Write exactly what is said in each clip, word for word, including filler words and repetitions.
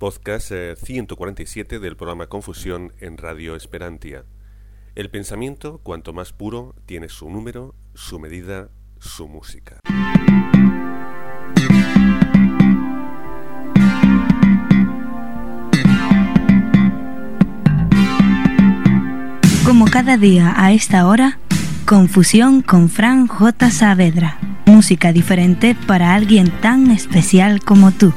podcast eh, ciento cuarenta y siete del programa Confusión en Radio Esperantia. El pensamiento, cuanto más puro, tiene su número, su medida, su música. Como cada día a esta hora, Confusión con Fran J. Saavedra. Música diferente para alguien tan especial como tú.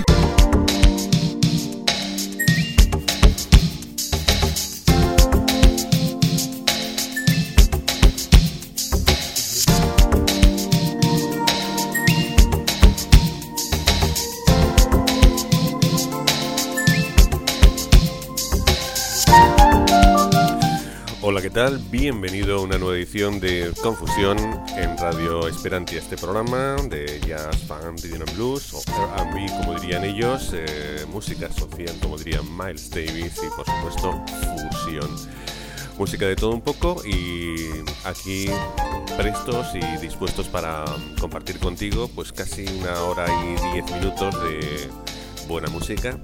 Hola, ¿qué tal? Bienvenido a una nueva edición de Confusión en Radio Esperantia, este programa de jazz, funk, rhythm and blues, o R and B, como dirían ellos, eh, música social, como diría Miles Davis, y por supuesto, fusión. Música de todo un poco, y aquí prestos y dispuestos para compartir contigo pues casi una hora y diez minutos de buena música.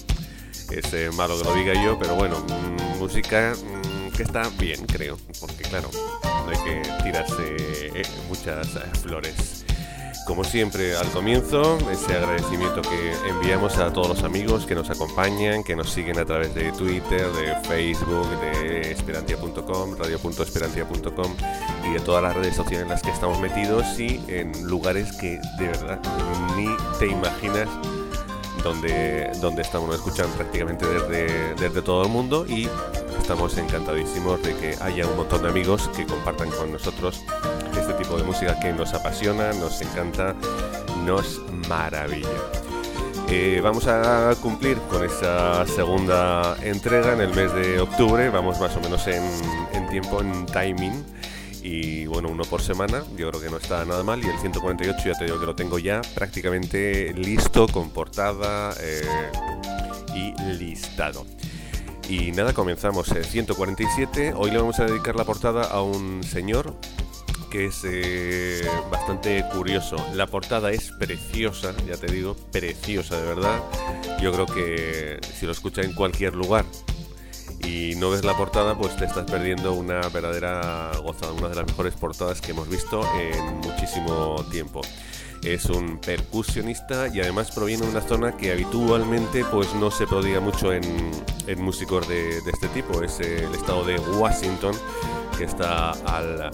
Es eh, malo que lo diga yo, pero bueno, mmm, música... Mmm, que está bien, creo, porque claro, no hay que tirarse eh, muchas eh, flores. Como siempre, al comienzo, ese agradecimiento que enviamos a todos los amigos que nos acompañan, que nos siguen a través de Twitter, de Facebook, de esperantia punto com, radio punto esperantia punto com y de todas las redes sociales en las que estamos metidos y en lugares que de verdad ni te imaginas donde, donde estamos, nos escuchan prácticamente desde, desde todo el mundo, y estamos encantadísimos de que haya un montón de amigos que compartan con nosotros este tipo de música que nos apasiona, nos encanta, nos maravilla. Eh, vamos a cumplir con esa segunda entrega en el mes de octubre, vamos más o menos en, en tiempo, en timing. Y bueno, uno por semana, yo creo que no está nada mal. Y el ciento cuarenta y ocho ya te digo que lo tengo ya prácticamente listo, con portada eh, y listado. Y nada, comenzamos el ciento cuarenta y siete. Hoy le vamos a dedicar la portada a un señor que es eh, bastante curioso. La portada es preciosa, ya te digo, preciosa de verdad. Yo creo que si lo escuchas en cualquier lugar y no ves la portada, pues te estás perdiendo una verdadera gozada, una de las mejores portadas que hemos visto en muchísimo tiempo. Es un percusionista y además proviene de una zona que habitualmente pues no se prodiga mucho en, en músicos de, de este tipo. Es el estado de Washington, que está al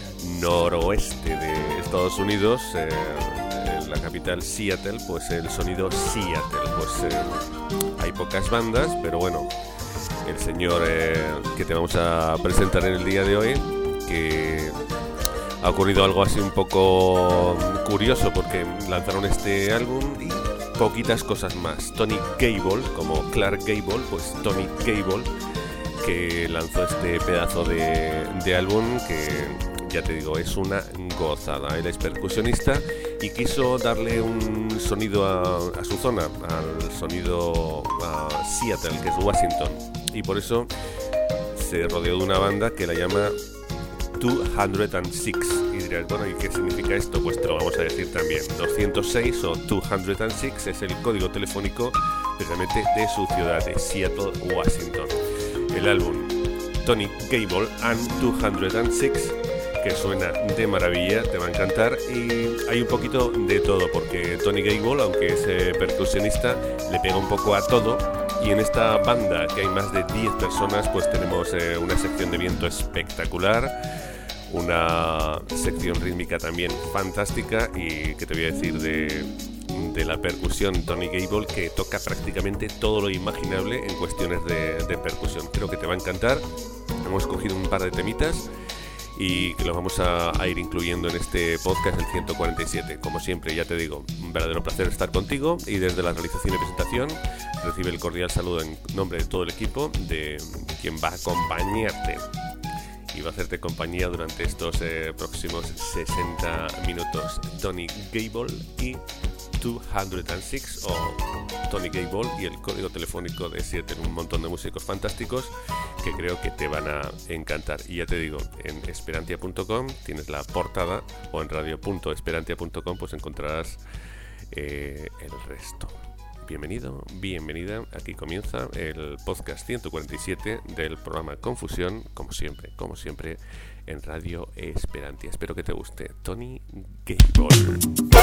noroeste de Estados Unidos, eh, en la capital Seattle, pues el sonido Seattle. Pues eh, hay pocas bandas, pero bueno, el señor eh, que te vamos a presentar en el día de hoy, que ha ocurrido algo así un poco curioso, porque lanzaron este álbum y poquitas cosas más. Tony Gable, como Clark Gable, pues Tony Gable, que lanzó este pedazo de, de álbum que, ya te digo, es una gozada. Él es percusionista y quiso darle un sonido a, a su zona, al sonido a Seattle, que es Washington, y por eso se rodeó de una banda que la llama doscientos seis. Y dirás, bueno, ¿y qué significa esto? Pues te lo vamos a decir también. doscientos seis o doscientos seis es el código telefónico precisamente de su ciudad, de Seattle, Washington. El álbum Tony Gable and doscientos seis, que suena de maravilla, te va a encantar, y hay un poquito de todo, porque Tony Gable, aunque es eh, percusionista, le pega un poco a todo. Y en esta banda, que hay más de diez personas, pues tenemos eh, una sección de viento espectacular, una sección rítmica también fantástica, y que te voy a decir de, de la percusión Tony Gable, que toca prácticamente todo lo imaginable en cuestiones de, de percusión. Creo que te va a encantar. Hemos cogido un par de temitas y que los vamos a, a ir incluyendo en este podcast, el ciento cuarenta y siete. Como siempre, ya te digo, un verdadero placer estar contigo, y desde la realización y presentación recibe el cordial saludo en nombre de todo el equipo de, de quien va a acompañarte y va a hacerte compañía durante estos eh, próximos sesenta minutos. Tony Gable y doscientos seis, o Tony Gable y el código telefónico de Seattle. Un montón de músicos fantásticos que creo que te van a encantar. Y ya te digo, en esperantia punto com tienes la portada, o en radio punto esperantia punto com pues encontrarás eh, el resto. bienvenido, bienvenida. Aquí comienza el podcast ciento cuarenta y siete del programa Confusión, como siempre, como siempre, en Radio Esperantia. Espero que te guste. Tony Gable.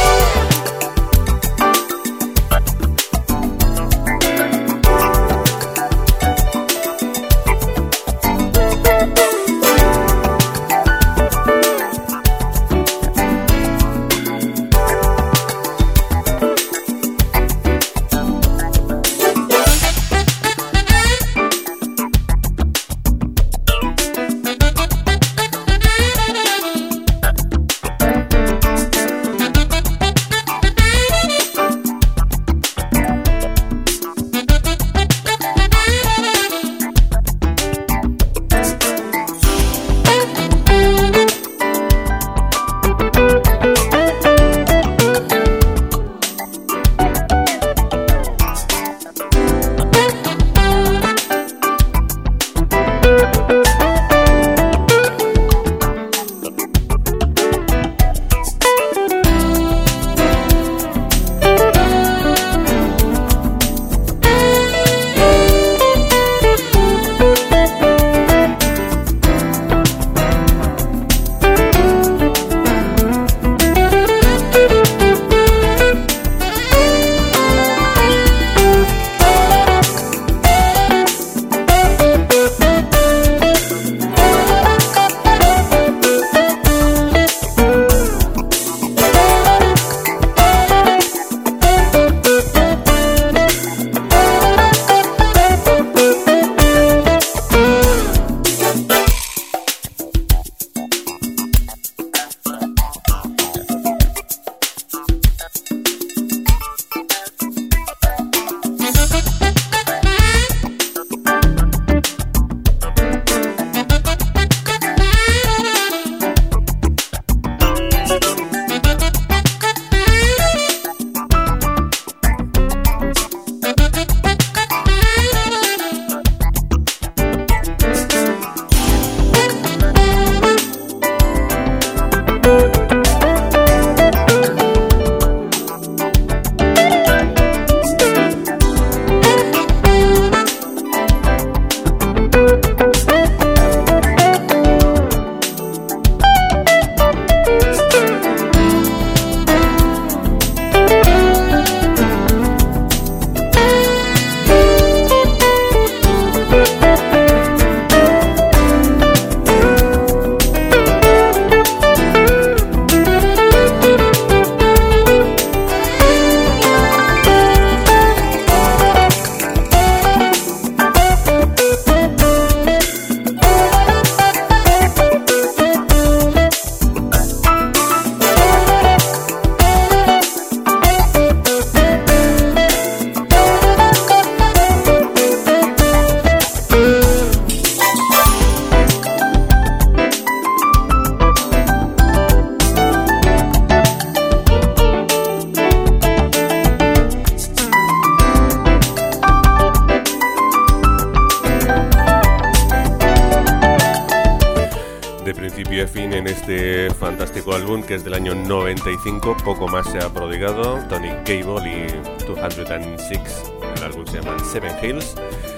Que es del año noventa y cinco, poco más se ha prodigado. Tony Gable y doscientos seis, el álbum se llama Seven Hills.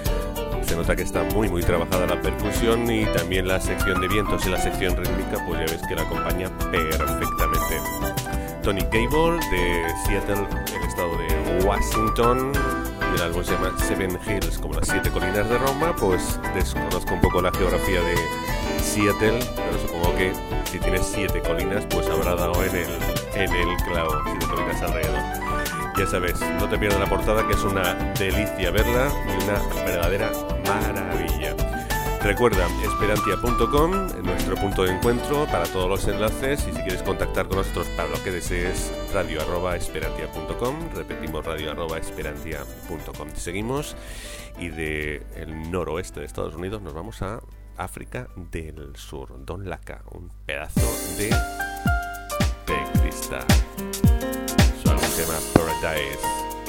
Se nota que está muy muy trabajada la percusión y también la sección de vientos y la sección rítmica, pues ya ves que la acompaña perfectamente. Tony Gable de Seattle, el estado de Washington. El álbum se llama Seven Hills, como las siete colinas de Roma. Pues desconozco un poco la geografía de Seattle, pero supongo que si tienes siete colinas, pues habrá dado en el, en el clavo, siete colinas alrededor. Ya sabes, no te pierdas la portada, que es una delicia verla y una verdadera maravilla. Recuerda, esperantia punto com, nuestro punto de encuentro para todos los enlaces, y si quieres contactar con nosotros para lo que desees, radio arroba esperantia punto com, repetimos, radio arroba esperantia punto com. Seguimos y del noroeste de Estados Unidos nos vamos a África del Sur. Don Laka, un pedazo de, de cristal. Su álbum se llama Paradise.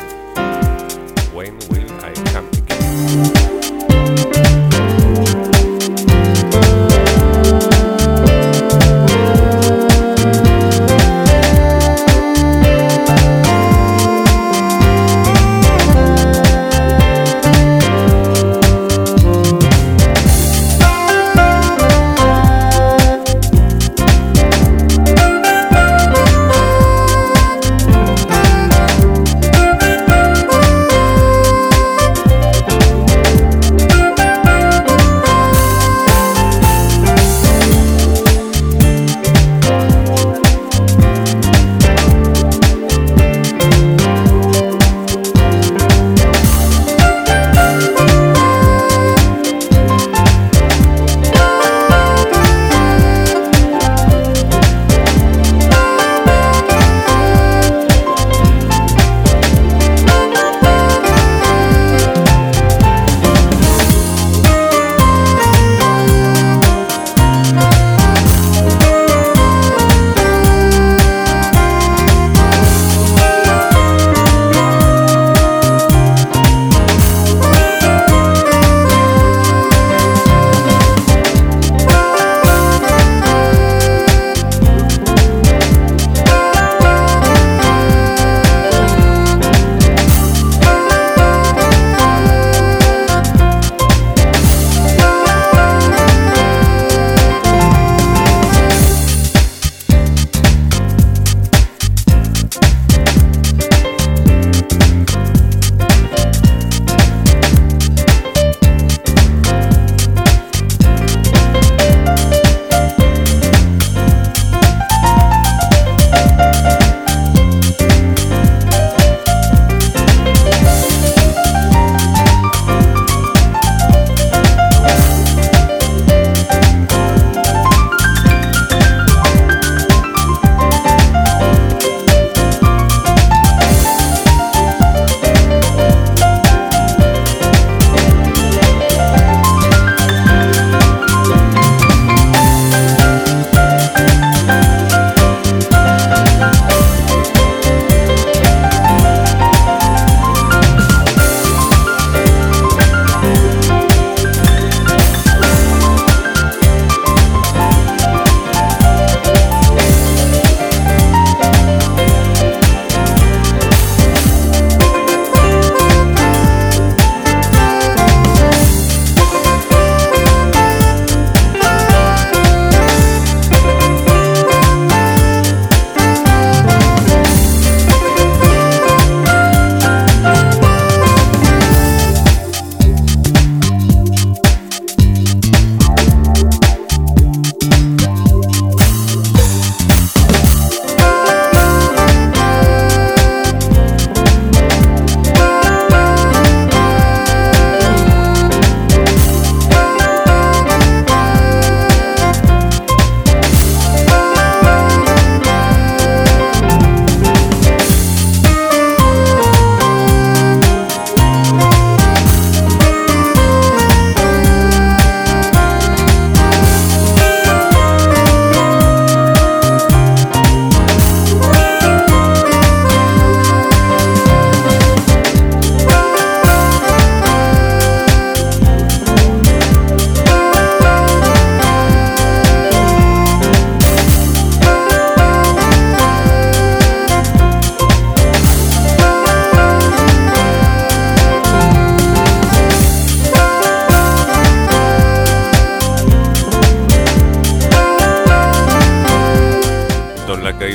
When will I come again?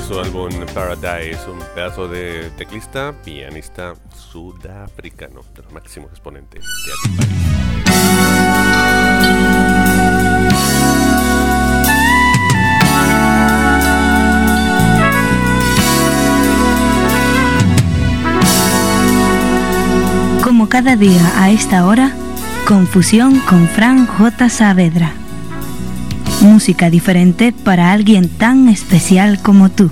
su álbum Paradise, un pedazo de teclista, pianista sudafricano, de los máximos exponentes de aquel país. Como cada día a esta hora, Confusión con Fran J. Saavedra. Música diferente para alguien tan especial como tú.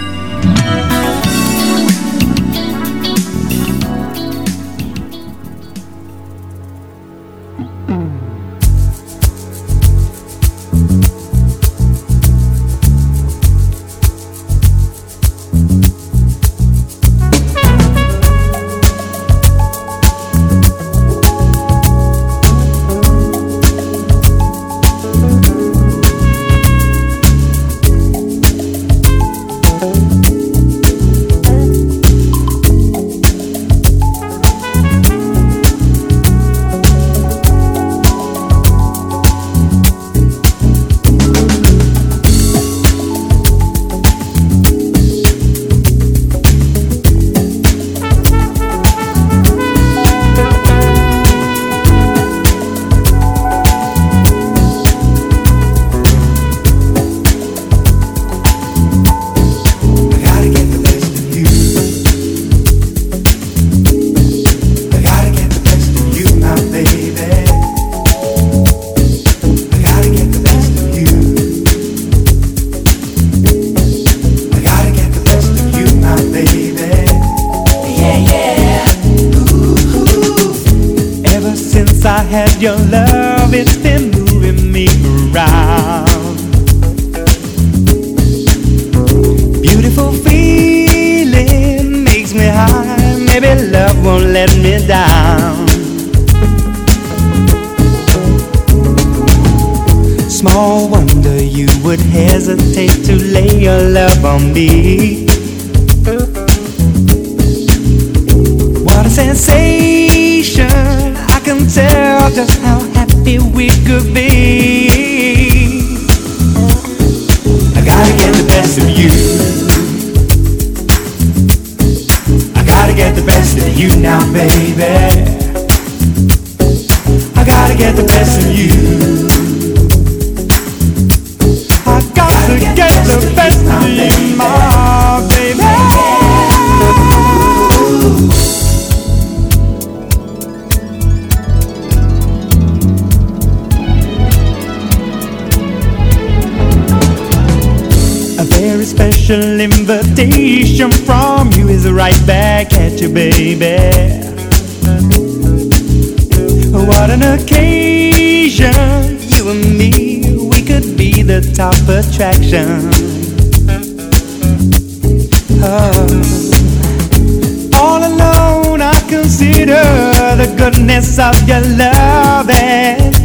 Your love, it's been moving me around. Beautiful feeling makes me high. Maybe love won't let me down. Small wonder you would hesitate to lay your love on me. What a sensation, I can tell just how happy we could be. I gotta get the best of you. I gotta get the best of you now, baby. I gotta get the best of you. I gotta get, get the best of you, my baby. Special invitation from you is right back at you, baby. What an occasion, you and me, we could be the top attraction. Oh. All alone I consider the goodness of your loving,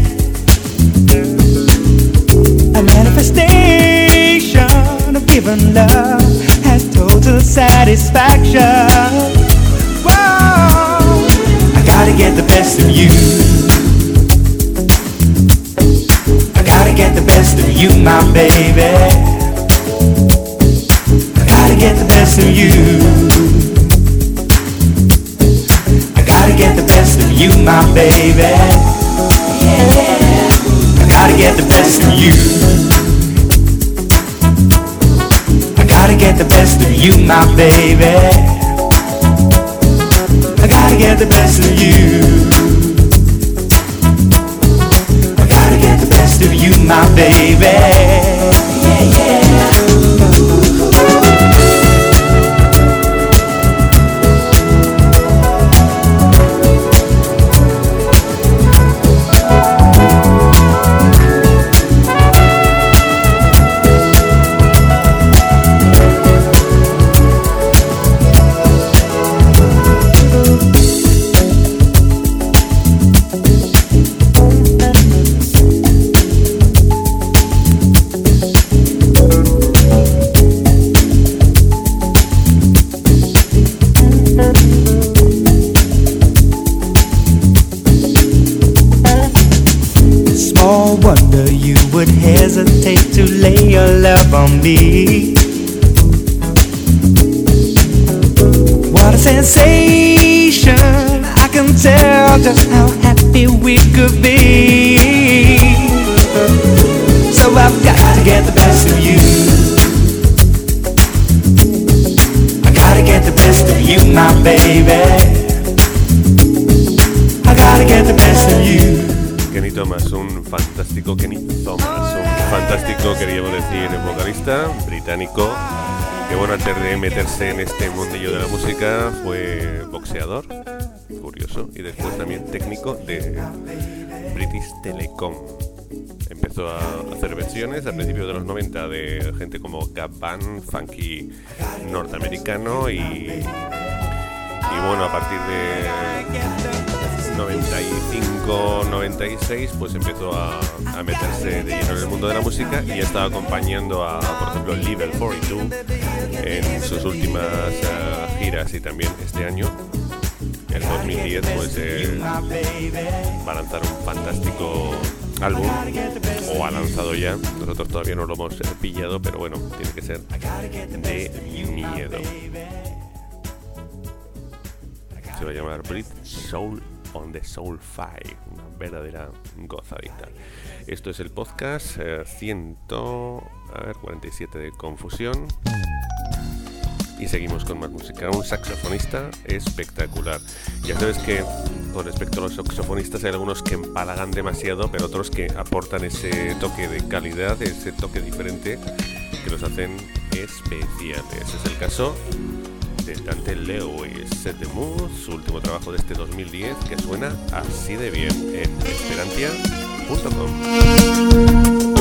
a manifestation of giving love has total satisfaction. Whoa, I gotta get the best of you. I gotta get the best of you, my baby. I gotta get the best of you. I gotta get the best of you, my baby. Yeah, I gotta get the best of you. I gotta get the best of you, my baby. I gotta get the best of you. I gotta get the best of you, my baby. Yeah, yeah. Wonder you would hesitate to lay your love on me. What a sensation, I can tell just how happy we could be. So I've got to get the best of you. I gotta get the best of you, my baby. I gotta get the best of you. Kenny Thomas, un fantástico Kenny Thomas, un fantástico, queríamos decir, vocalista británico, que bueno, antes de meterse en este mundillo de la música fue boxeador, curioso, y después también técnico de British Telecom. Empezó a hacer versiones a principios de los noventa de gente como Gap Band, funky norteamericano, y, y bueno, a partir de noventa y cinco noventa y seis pues empezó a, a meterse de lleno en el mundo de la música y estaba acompañando a, por ejemplo, Level cuarenta y dos en sus últimas uh, giras, y también este año, el dos mil diez, pues eh, va a lanzar un fantástico álbum, o ha lanzado ya. Nosotros todavía no lo hemos eh, pillado, pero bueno, tiene que ser de miedo. Se va a llamar Brit Soul on the Soul Five, una verdadera gozadita. Esto es el podcast eh, cien, a ver, cuarenta y siete de Confusión. Y seguimos con más música. Un saxofonista espectacular. Ya sabes que con respecto a los saxofonistas hay algunos que empalagan demasiado, pero otros que aportan ese toque de calidad, ese toque diferente que los hacen especiales. Ese es el caso de Dante Lewis, Set the Mood, su último trabajo de este dos mil diez, que suena así de bien en esperantia punto com.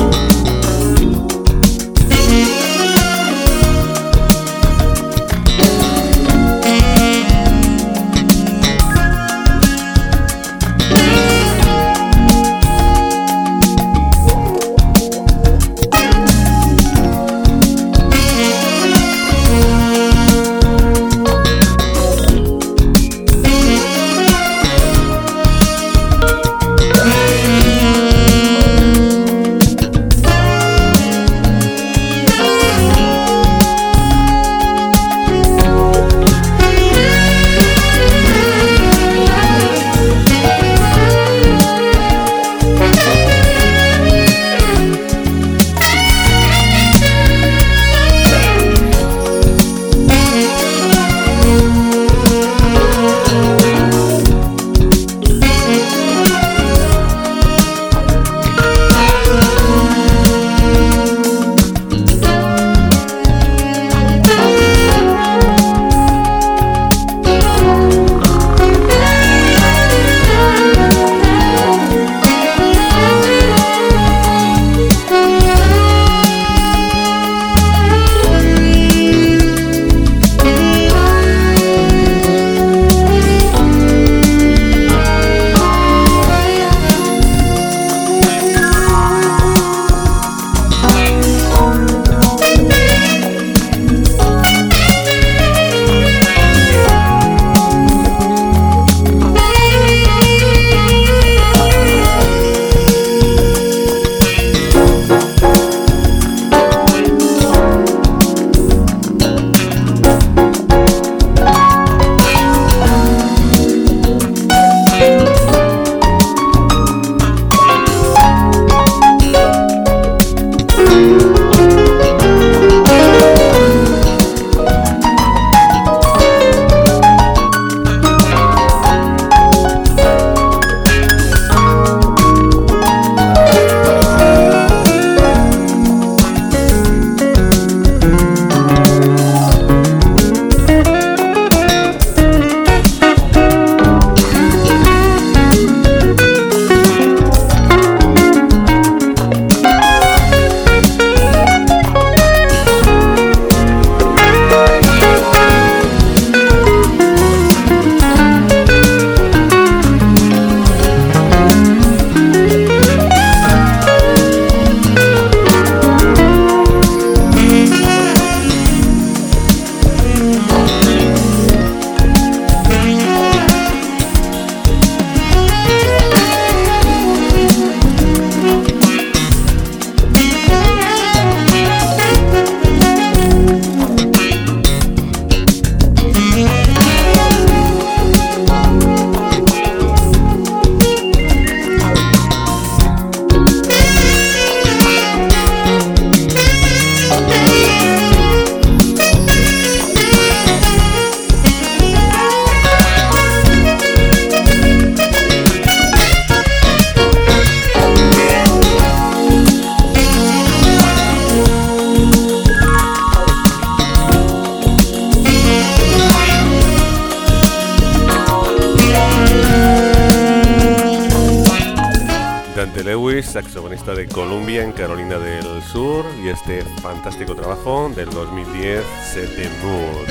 Lewis, saxofonista de Columbia en Carolina del Sur, y este fantástico trabajo del dos mil diez, Set the Mood.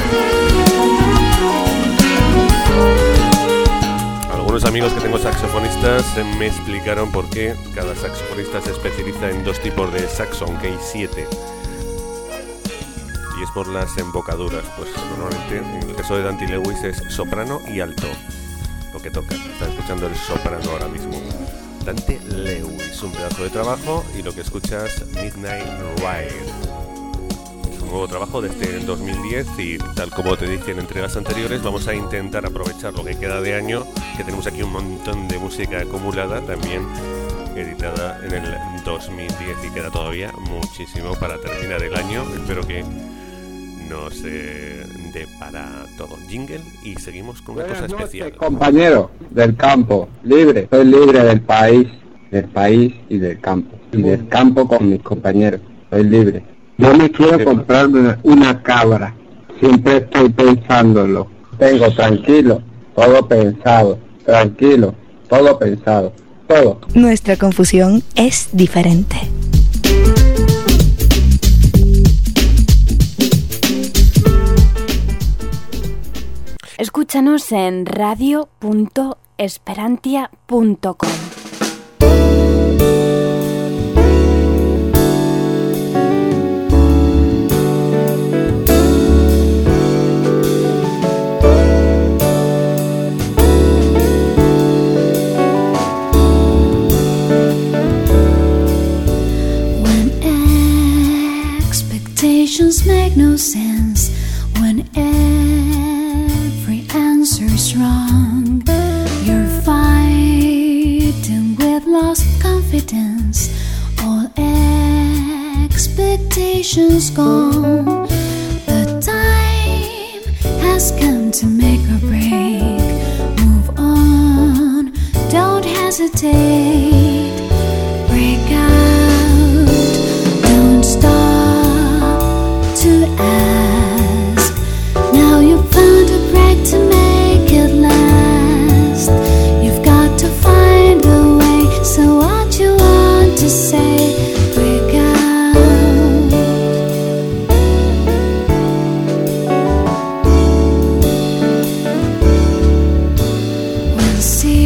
Algunos amigos que tengo saxofonistas me explicaron por qué cada saxofonista se especializa en dos tipos de saxo, aunque hay siete. Y es por las embocaduras, pues normalmente en el caso de Dante Lewis es soprano y alto, lo que toca. Están escuchando el soprano ahora mismo. Dante Lewis, un pedazo de trabajo, y lo que escuchas, Midnight Ride. Es un nuevo trabajo de este dos mil diez y, tal como te dije en entregas anteriores, vamos a intentar aprovechar lo que queda de año, que tenemos aquí un montón de música acumulada, también editada en el dos mil diez, y queda todavía muchísimo para terminar el año. Espero que nos eh, dé para todo. Jingle y seguimos con una Buenas cosa noches, especial. Compañero del campo, libre, soy libre del país, del país y del campo, y del campo con mis compañeros, soy libre. Yo me quiero comprar una, una cabra, siempre estoy pensándolo. Tengo tranquilo, todo pensado, tranquilo, todo pensado, todo. Nuestra confusión es diferente. Escúchanos en radio punto esperantia punto com. When expectations make no sense, when every answer's wrong, you're fighting with lost confidence, all expectations gone. The time has come to make or break. Move on, don't hesitate. Break out, don't stop to ask. Now you've found a break to make it last. You've got to find a way, so what you want to say, break out. When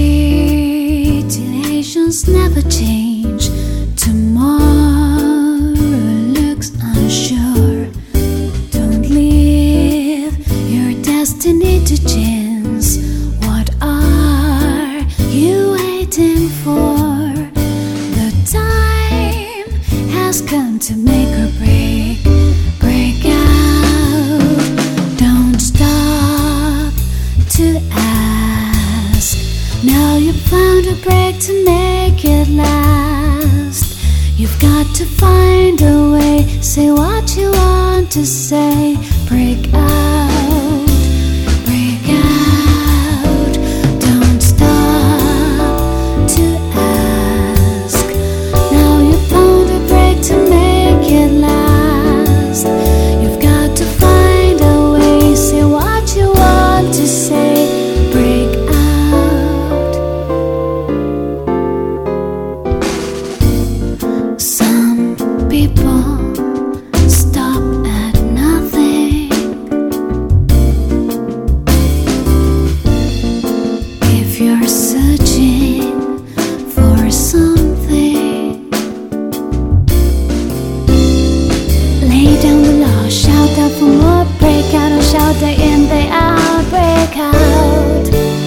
situations never change, tomorrow looks unsure. Don't leave your destiny to chance. What are you waiting for? The time has come to make or break. Break out, don't stop to ask. Now you've found a break to make it last. You've got to find a way, say what you want to say. Break out, break out, don't stop to ask. Now you've found a break to make it last. You've got to find a way, say what you want to say. Break out. Some people stop at nothing. If you're searching for something, lay down the law, shout out for more. Break out and shout day in, day out. Break out.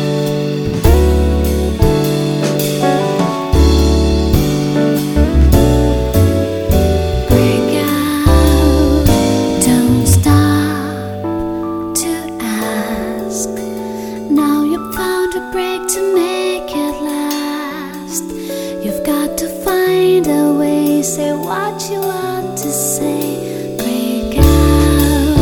Break out, don't stop to ask. Now you've found a break to make it last. You've got to find a way, say what you want to say. Break out,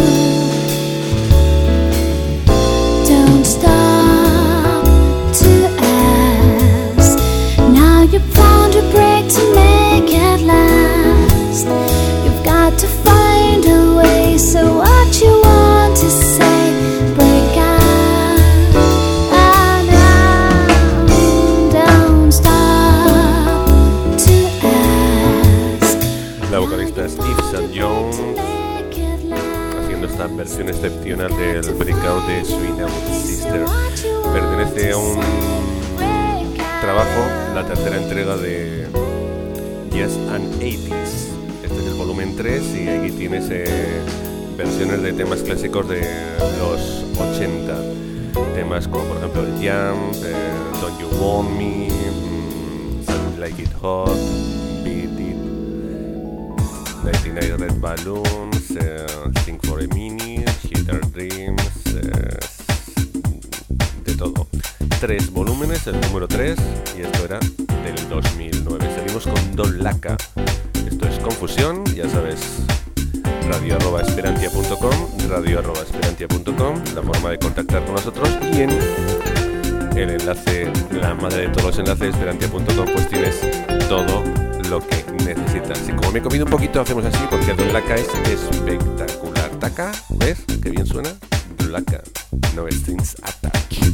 don't stop to ask. Now you've found a break to make it last. You've got to find a way, so what you want to say. Break out, ah, now, don't stop versión excepcional del Breakout de Swing Out Sister. Pertenece a un trabajo, la tercera entrega de Jazz and eighties. Este es el volumen tres y aquí tienes eh, versiones de temas clásicos de los ochenta. Temas como por ejemplo el Jam, eh, Don't You Want Me, mm, Something Like It Hot, Beat It, ninety-nine Red Balloons, eh, Think for a Minute, Hitter Dreams, eh, de todo. Tres volúmenes, el número tres, y esto era del dos mil nueve. Seguimos con Don Laka. Esto es Confusión, ya sabes, radio arroba esperantia punto com, radio arroba esperantia punto com, la forma de contactar con nosotros, y en el enlace, la madre de todos los enlaces, esperantia punto com, pues tienes todo lo que necesitas. Y como me he comido un poquito, hacemos así, porque Don Laka es espectacular. Taka, ¿ves? Qué bien suena. Don Laka, no strings attached.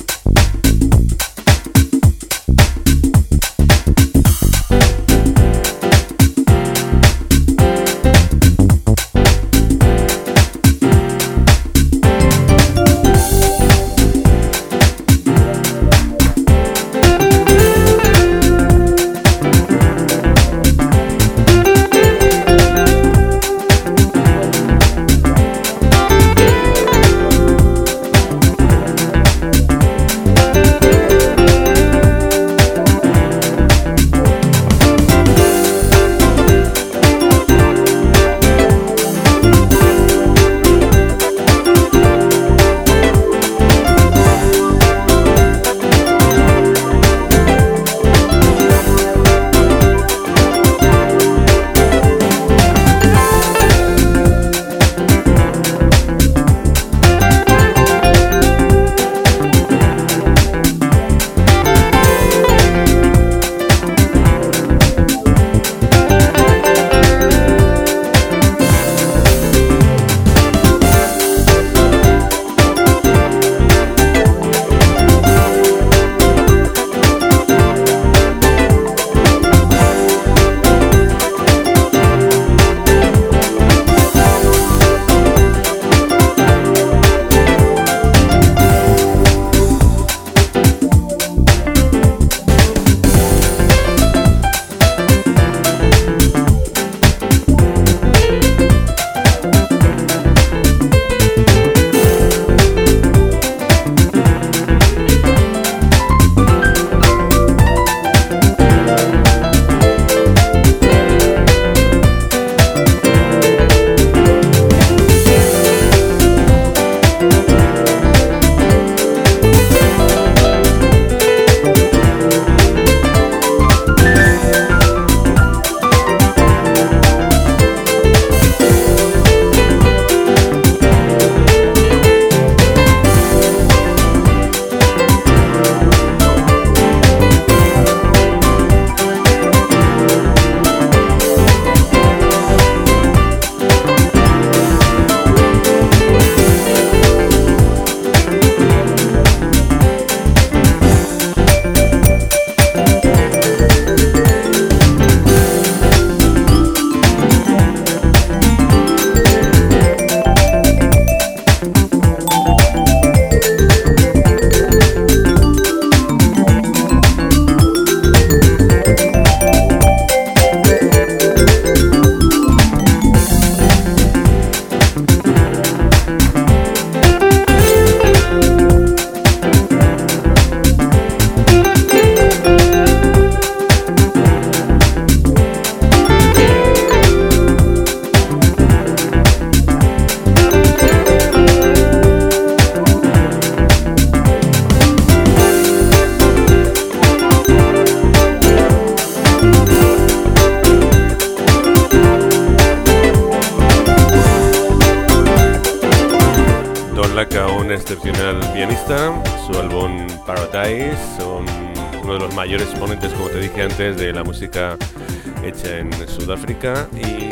Excepcional pianista, su álbum Paradise, son uno de los mayores exponentes, como te dije antes, de la música hecha en Sudáfrica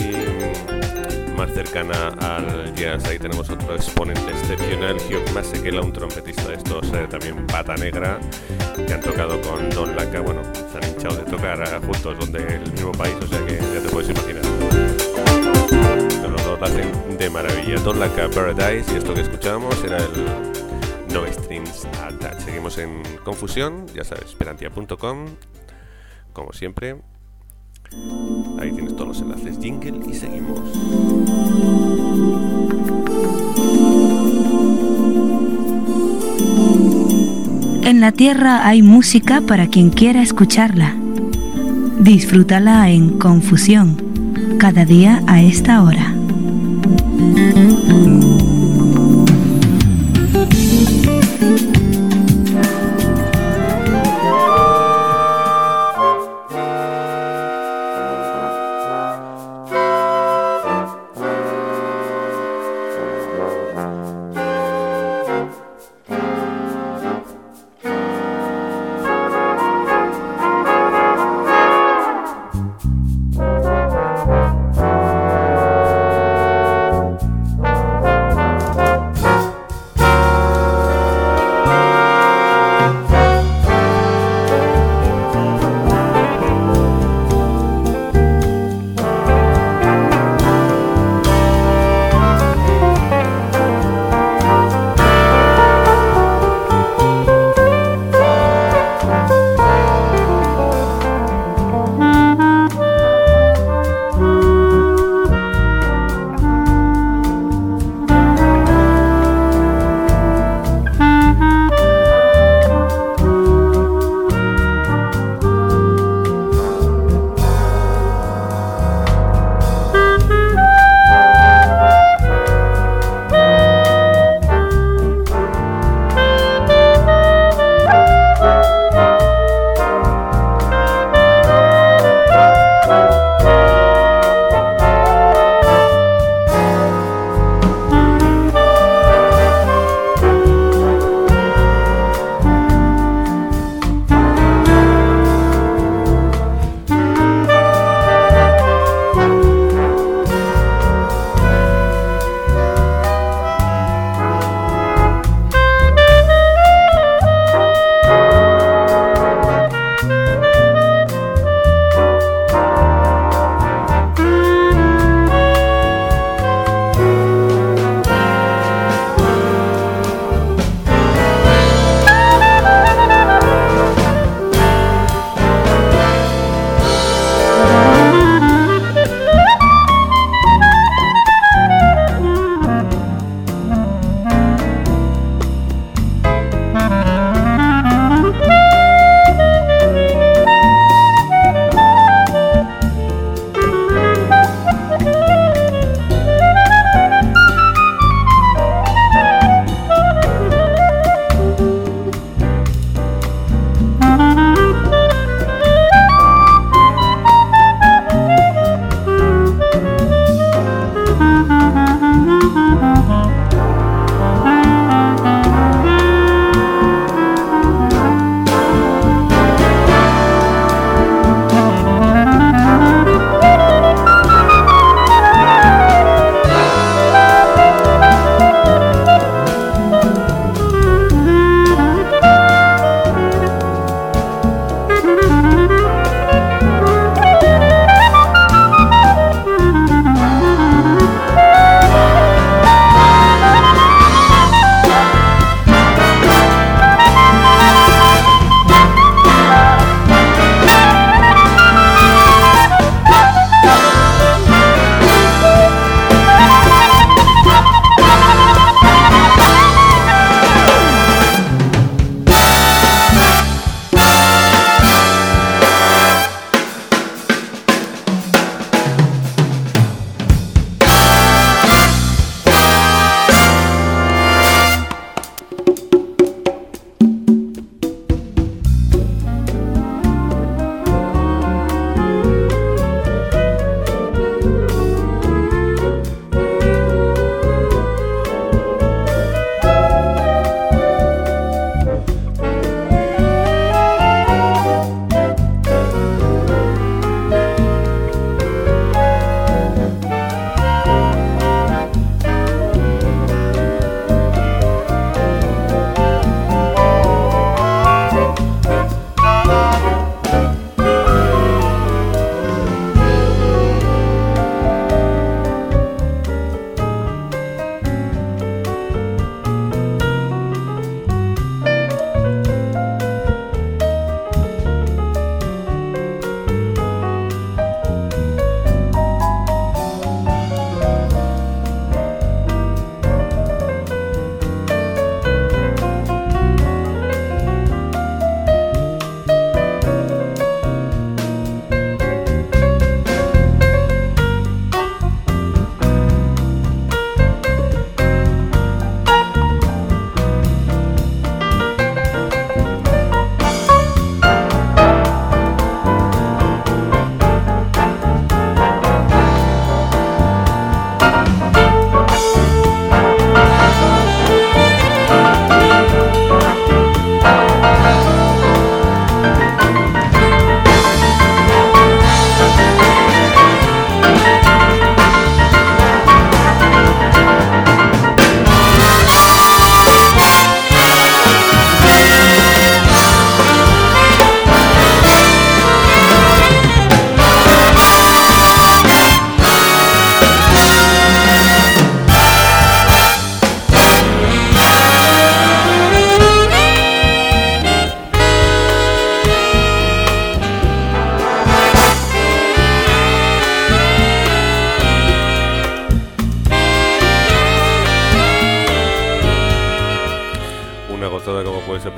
y más cercana al jazz. Ahí tenemos otro exponente excepcional, Hugh Masekela, un trompetista de estos, eh, también pata negra, que han tocado con Don Laka. Bueno, se han hinchado de tocar uh, juntos, donde el mismo país, o sea que ya te puedes imaginar. Los dos pasen de maravilla. Don't Like a Paradise, y esto que escuchamos era el No Strings Attached. Seguimos en Confusión, ya sabes, esperantia punto com, como siempre. Ahí tienes todos los enlaces, jingle, y seguimos. En la tierra hay música para quien quiera escucharla. Disfrútala en Confusión, cada día a esta hora.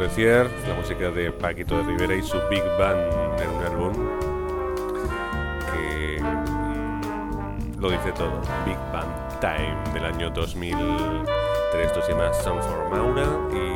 apreciar la música de Paquito de Rivera y su Big Band en un álbum que mm, lo dice todo. Big Band Time del año dos mil tres. Esto se llama Song for Maura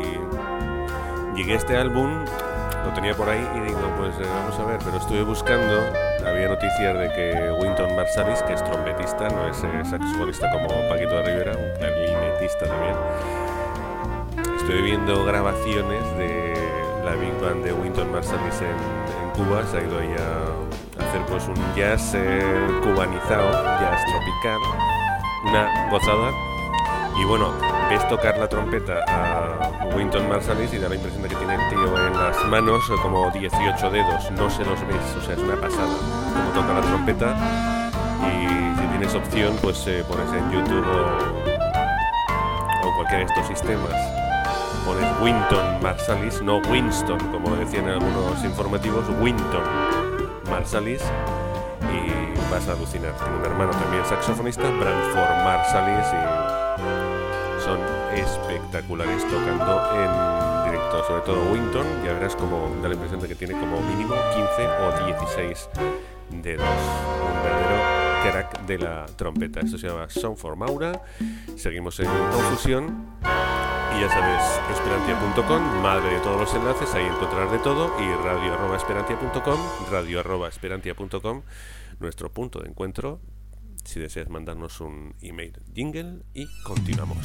y llegué a este álbum, lo tenía por ahí y digo, pues eh, vamos a ver, pero estuve buscando, había noticias de que Wynton Marsalis, que es trompetista, no es eh, saxofonista como Paquito de Rivera, un clarinetista también. Estoy viendo grabaciones de la Big Band de Wynton Marsalis en, en Cuba. Se ha ido ahí a hacer pues un jazz eh, cubanizado, jazz tropical, una gozada. Y bueno, ves tocar la trompeta a Wynton Marsalis y da la impresión de que tiene el tío en las manos como dieciocho dedos, no se los ves, o sea, es una pasada como toca la trompeta. Y si tienes opción, pues eh, pones en YouTube o, o cualquiera de estos sistemas, pones Wynton Marsalis, no Winston, como decían en algunos informativos, Wynton Marsalis, y vas a alucinar. Tiene un hermano también saxofonista, Branford Marsalis, y son espectaculares tocando en directo, sobre todo Wynton. Ya verás como da la impresión de que tiene como mínimo quince o dieciséis dedos, un verdadero crack de la trompeta. Esto se llama Song for Maura. Seguimos en Confusión. Y ya sabes, esperantia punto com, madre de todos los enlaces, ahí encontrarás de todo. Y radio arroba esperantia punto com, radio arroba esperantia punto com, nuestro punto de encuentro, si deseas mandarnos un email. Jingle y continuamos.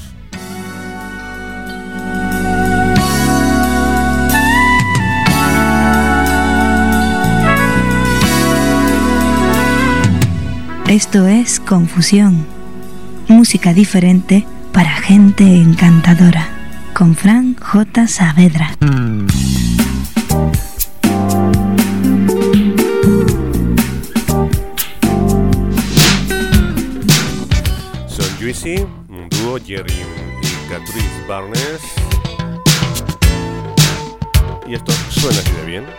Esto es Confusión, música diferente para gente encantadora, con Fran J. Saavedra. Son Juicy, un dúo, Jerry y Catrice Barnes. Y esto suena así de bien.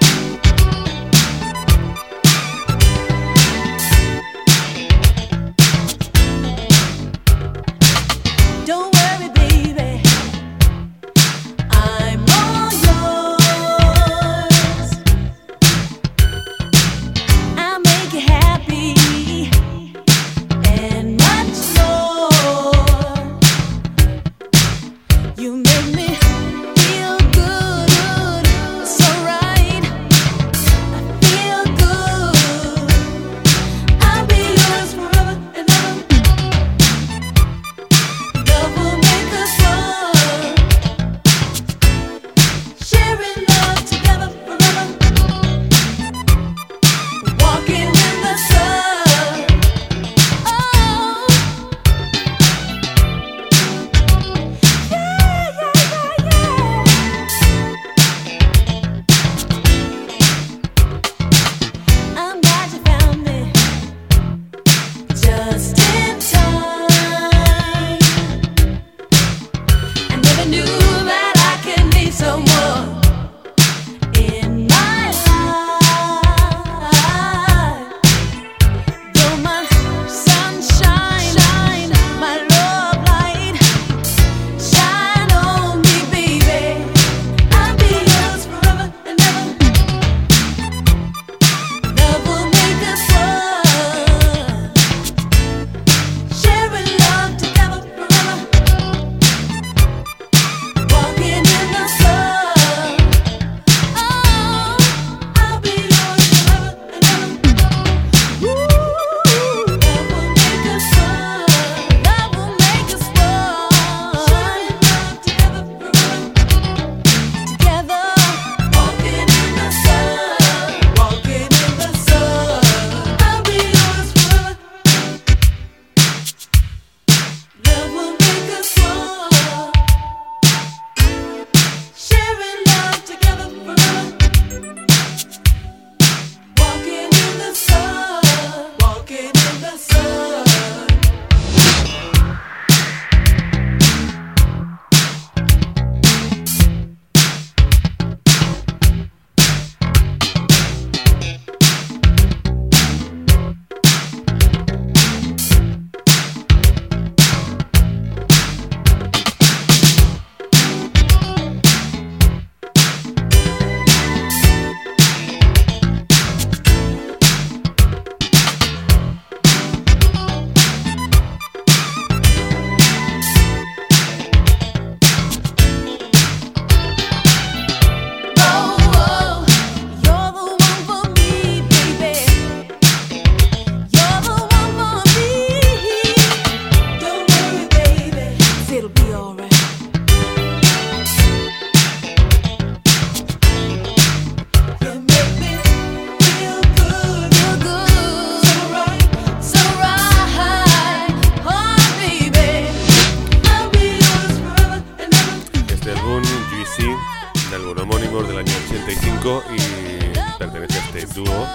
You make me feel good, good, so right. nuevo.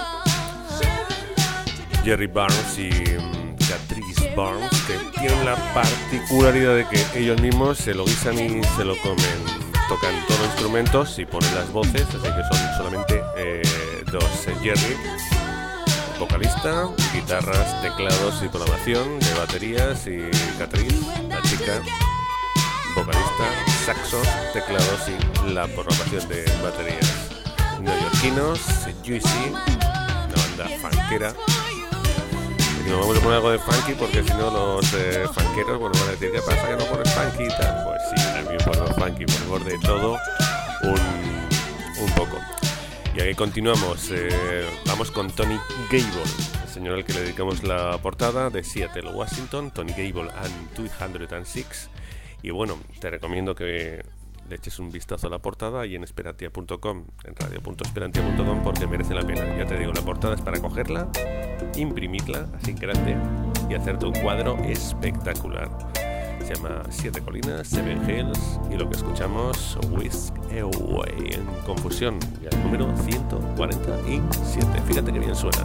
Jerry Barnes y Catrice Barnes, que tienen la particularidad de que ellos mismos se lo guisan y se lo comen. Tocan todos los instrumentos y ponen las voces, así que son solamente eh, dos. Eh, Jerry, vocalista, guitarras, teclados y programación de baterías, y Catrice, la chica, vocalista, saxos, teclados y la programación de baterías. Neoyorquinos, Juicy, una banda funkera. Y nos vamos a poner algo de funky porque si no los eh, funkeros bueno, van a decir, ¿qué pasa que no pones funky y tal? Pues sí, también ponemos funky, ponemos de todo un, un poco. Y aquí continuamos, eh, vamos con Tony Gable, el señor al que le dedicamos la portada, de Seattle, Washington, Tony Gable and two oh six. Y bueno, te recomiendo que le eches un vistazo a la portada y en esperantia punto com, en radio punto esperantia punto com, porque merece la pena. Ya te digo, la portada es para cogerla, imprimirla así grande y hacerte un cuadro espectacular. Se llama Siete Colinas, Seven Hills, y lo que escuchamos, Whisk Away, en confusión, ya el número ciento cuarenta y siete. Fíjate que bien suena.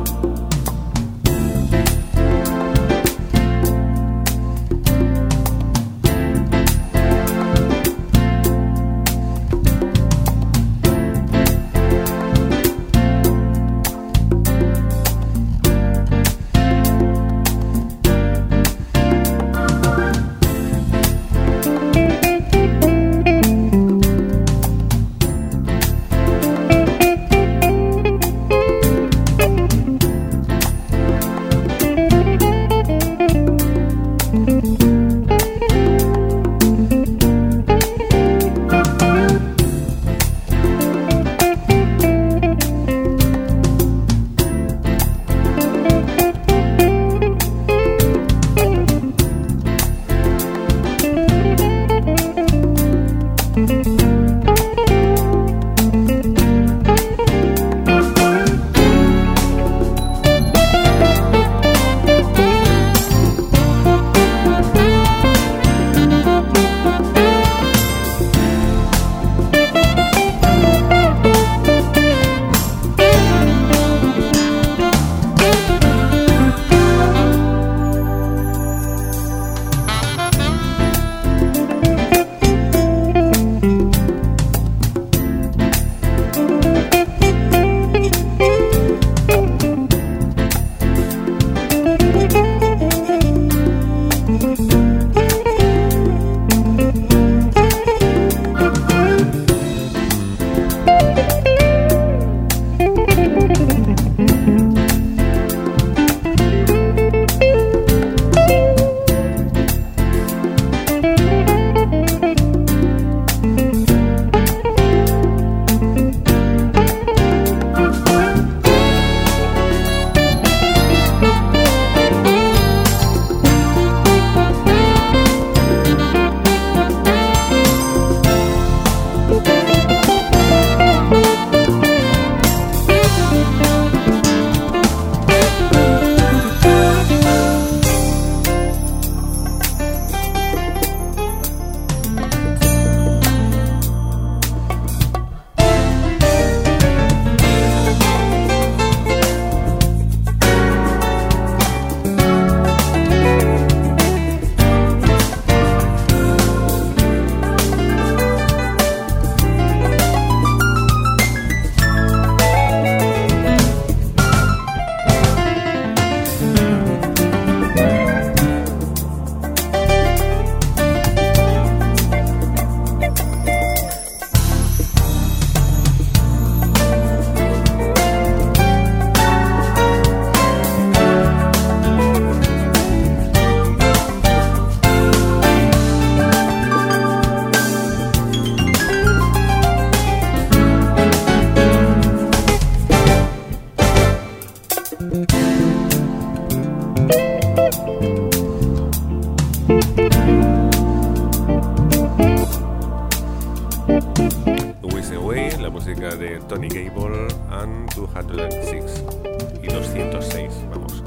Whisk Away, la música de Tony Gable and two oh six y doscientos seis, vamos.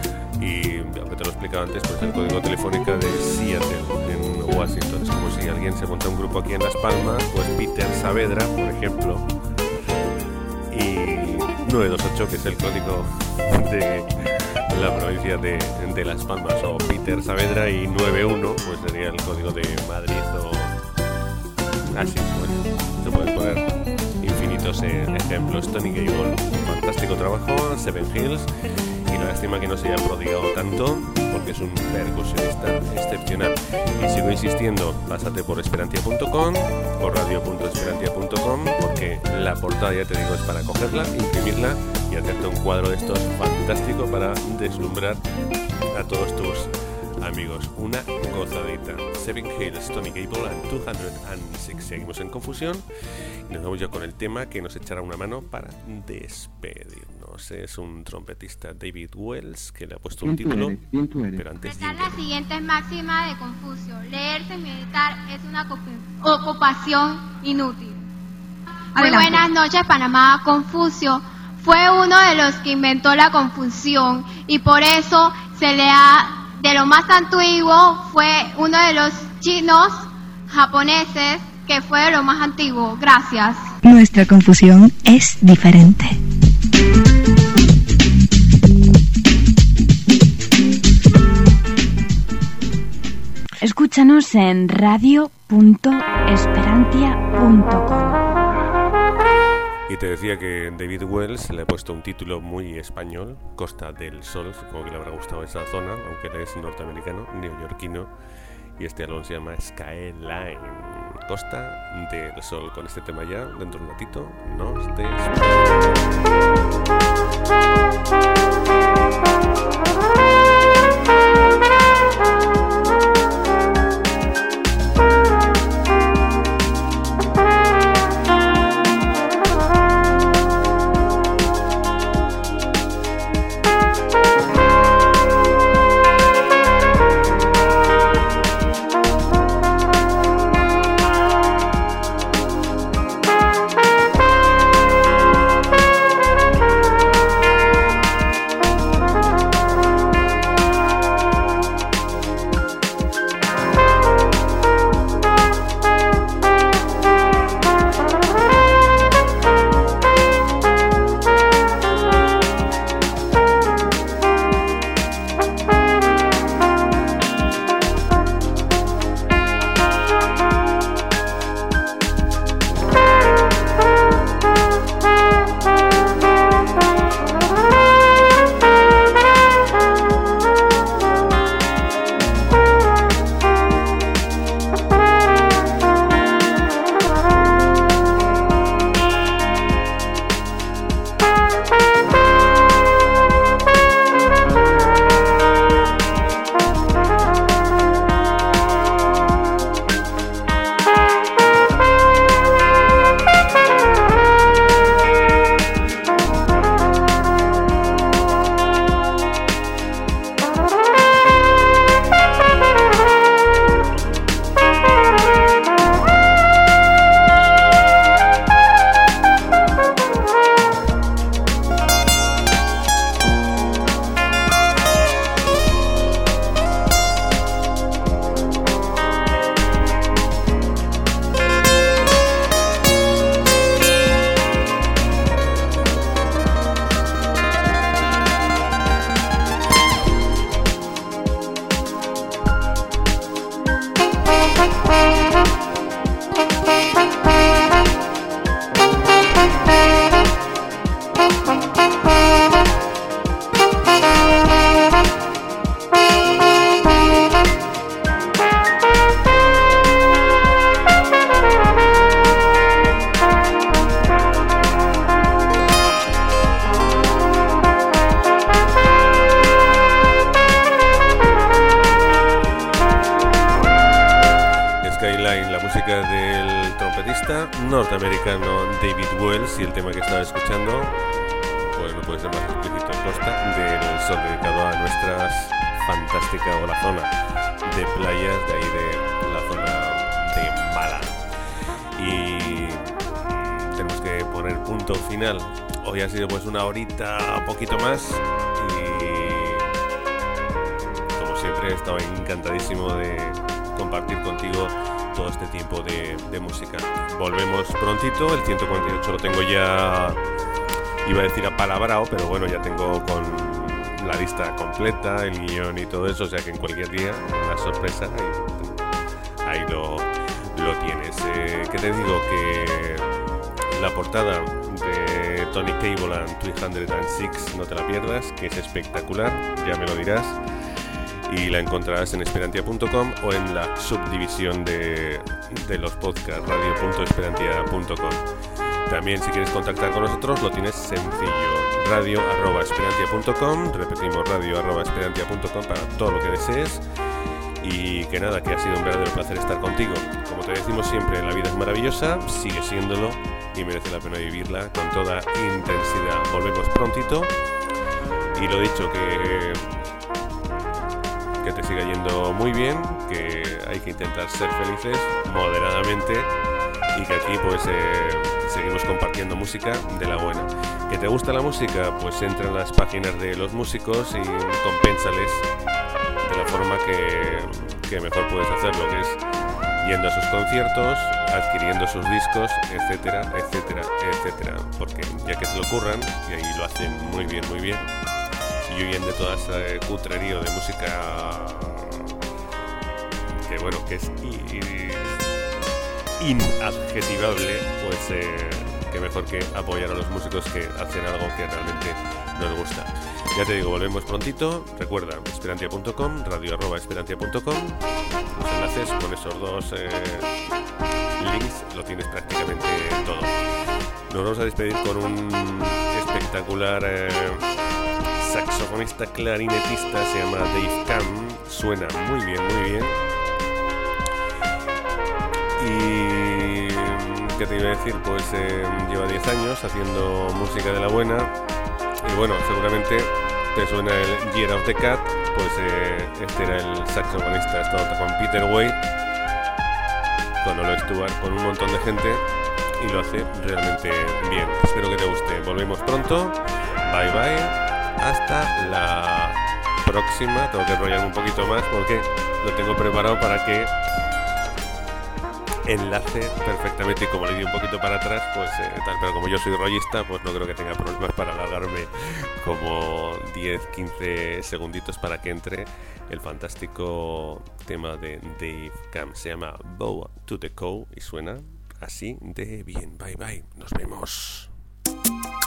Y aunque te lo he explicado antes, pues el código telefónico de Seattle en Washington. Es como si alguien se monta un grupo aquí en Las Palmas, pues Peter Saavedra, por ejemplo, y nueve dos ocho, que es el código de la provincia de, de Las Palmas, o Peter Saavedra, y nueve uno pues sería el código de Madrid, o así, pues se pueden poner infinitos eh, ejemplos. Tony Gable, fantástico trabajo. Seven Hills, y la lástima que no se haya prodigado tanto, porque es un percusionista excepcional. Y sigo insistiendo, pásate por esperantia punto com o radio punto esperantia punto com, porque la portada, ya te digo, es para cogerla, imprimirla y hacerte un cuadro de estos fantástico para deslumbrar a todos tus amigos. Una gozadita. Seven Hills, Tony Gable and two oh six. Seguimos en Confusión y nos vamos ya con el tema que nos echará una mano para despedirnos. Es un trompetista, David Wells, que le ha puesto un título, pero antes Están las siguientes máximas de Confucio: leer sin meditar es una ocupación inútil. Muy buenas noches, Panamá. Confucio fue uno de los que inventó la confusión y por eso se le ha, de lo más antiguo, fue uno de los chinos japoneses que fue de lo más antiguo. Gracias. Nuestra confusión es diferente. Escúchanos en radio punto esperantia punto com. Y te decía que David Wells le ha puesto un título muy español, Costa del Sol, supongo que le habrá gustado esa zona, aunque él es norteamericano, neoyorquino, y este álbum se llama Skyline, Costa del Sol. Con este tema ya, dentro de un ratito, nos norteamericano David Wells, y el tema que estaba escuchando, pues no puede ser más explícito, Costa del Sol, dedicado a nuestras fantástica o la zona de playas de ahí de la zona de Málaga. Y tenemos que poner punto final. Hoy ha sido pues una horita, poquito más, y como siempre he estado encantadísimo de compartir contigo todo este tiempo de, de música. Volvemos prontito, el ciento cuarenta y ocho lo tengo ya Iba a decir apalabrado, pero bueno, ya tengo con la lista completa, el guión y todo eso, o sea que en cualquier día, una sorpresa, ahí, ahí lo, lo tienes. Eh, ¿Qué te digo? Que la portada de Tony Cable and doscientos seis, no te la pierdas, que es espectacular, ya me lo dirás. Y la encontrarás en esperantia punto com o en la subdivisión de, de los podcasts, radio punto esperantia punto com. También, si quieres contactar con nosotros, lo tienes sencillo, radio arroba esperantia punto com, repetimos, radio arroba esperantia punto com para todo lo que desees. Y que nada, que ha sido un verdadero placer estar contigo. Como te decimos siempre, la vida es maravillosa, sigue siéndolo y merece la pena vivirla con toda intensidad. Volvemos prontito y lo dicho, que... que te siga yendo muy bien, que hay que intentar ser felices moderadamente y que aquí pues eh, seguimos compartiendo música de la buena. ¿Que te gusta la música? Pues entra en las páginas de los músicos y compénsales de la forma que, que mejor puedes hacerlo, que es yendo a sus conciertos, adquiriendo sus discos, etcétera, etcétera, etcétera, porque ya que se lo ocurran, y ahí lo hacen muy bien, muy bien, y huyen de toda esa cutrerío de música que bueno, que es inadjetivable, pues eh, que mejor que apoyar a los músicos que hacen algo que realmente nos gusta. Ya te digo, volvemos prontito. Recuerda, esperantia punto com, radio arroba esperantia punto com. Los enlaces con esos dos eh, links lo tienes prácticamente todo. Nos vamos a despedir con un espectacular eh, saxofonista clarinetista, se llama Dave Cam, suena muy bien, muy bien. Y ¿qué te iba a decir? Pues eh, lleva diez años haciendo música de la buena. Y bueno, seguramente te suena el Year of the Cat, pues eh, este era el saxofonista, estaba con Peter Wade, con Olo Stewart, con un montón de gente, y lo hace realmente bien. Espero que te guste. Volvemos pronto. Bye bye. Hasta la próxima. Tengo que enrollarme un poquito más porque lo tengo preparado para que enlace perfectamente, y como le di un poquito para atrás, pues eh, tal, pero como yo soy rollista, pues no creo que tenga problemas para alargarme como diez a quince segunditos para que entre el fantástico tema de Dave Cam. Se llama Bow to the Cow y suena así de bien. Bye bye, nos vemos.